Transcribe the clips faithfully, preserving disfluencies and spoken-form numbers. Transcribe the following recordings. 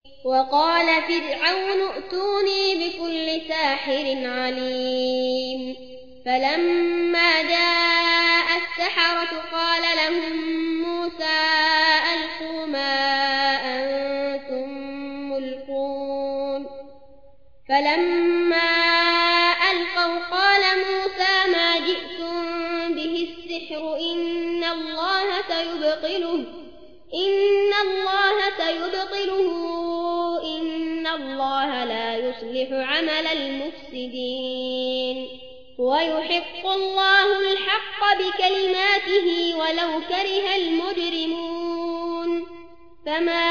وقال فرعون ائتوني بكل ساحر عليم فلما جاء السحرة قال لهم موسى ألقوا ما أنتم ملقون فلما ألقوا قال موسى ما جئتم به السحر إن الله سيبطله إن الله سيبطله إن الله لا يصلح عمل المفسدين ويحق الله الحق بكلماته ولو كره المجرمون فما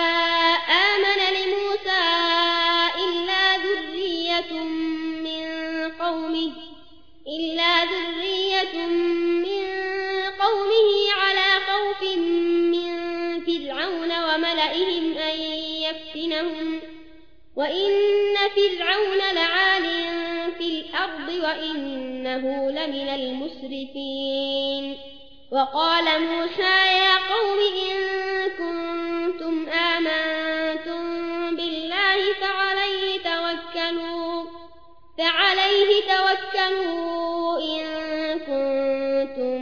آمن لموسى إلا ذرية من قومه إلا ذرية من قومه على خوف من فرعون وملئهم أن يفتنهم وإن فرعون لعال في الأرض وإنه لمن المسرفين وقال موسى يا قوم إن كنتم آمنتم بالله فعليه توكلوا فعليه توكلوا إن كنتم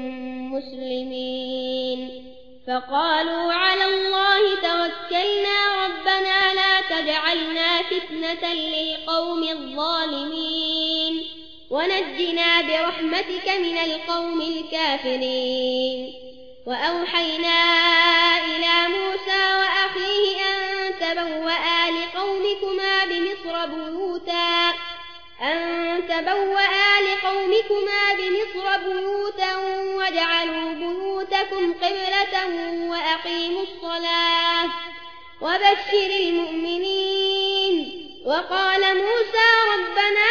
مسلمين فقالوا على الله توكلنا ربنا لا تجعلنا فتنة للقوم الظالمين ونجنا برحمتك من القوم الكافرين وأوحينا إلى موسى وأخيه أن تبوأ لقومكما بمصر بيوتا أن تبوأ لقومكما بمصر بيوتا واجعلوا بيوتكم قبلة وأقيموا الصلاة وبشر المؤمنين وقال موسى ربنا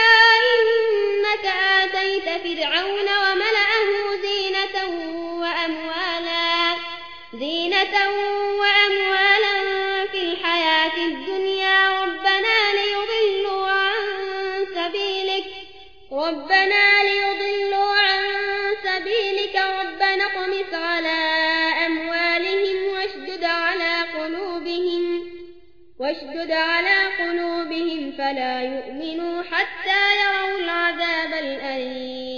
إنك آتيت فرعون وملأه زينة وأموالا زينة وأموالا في الحياة الدنيا ربنا ليضلوا عن سبيلك ربنا ليضلوا عن سبيلك ربنا اطمس على أموالهم واشدد على قلوبهم واشدد على قلوبهم فلا يؤمنوا حتى يروا العذاب الأليم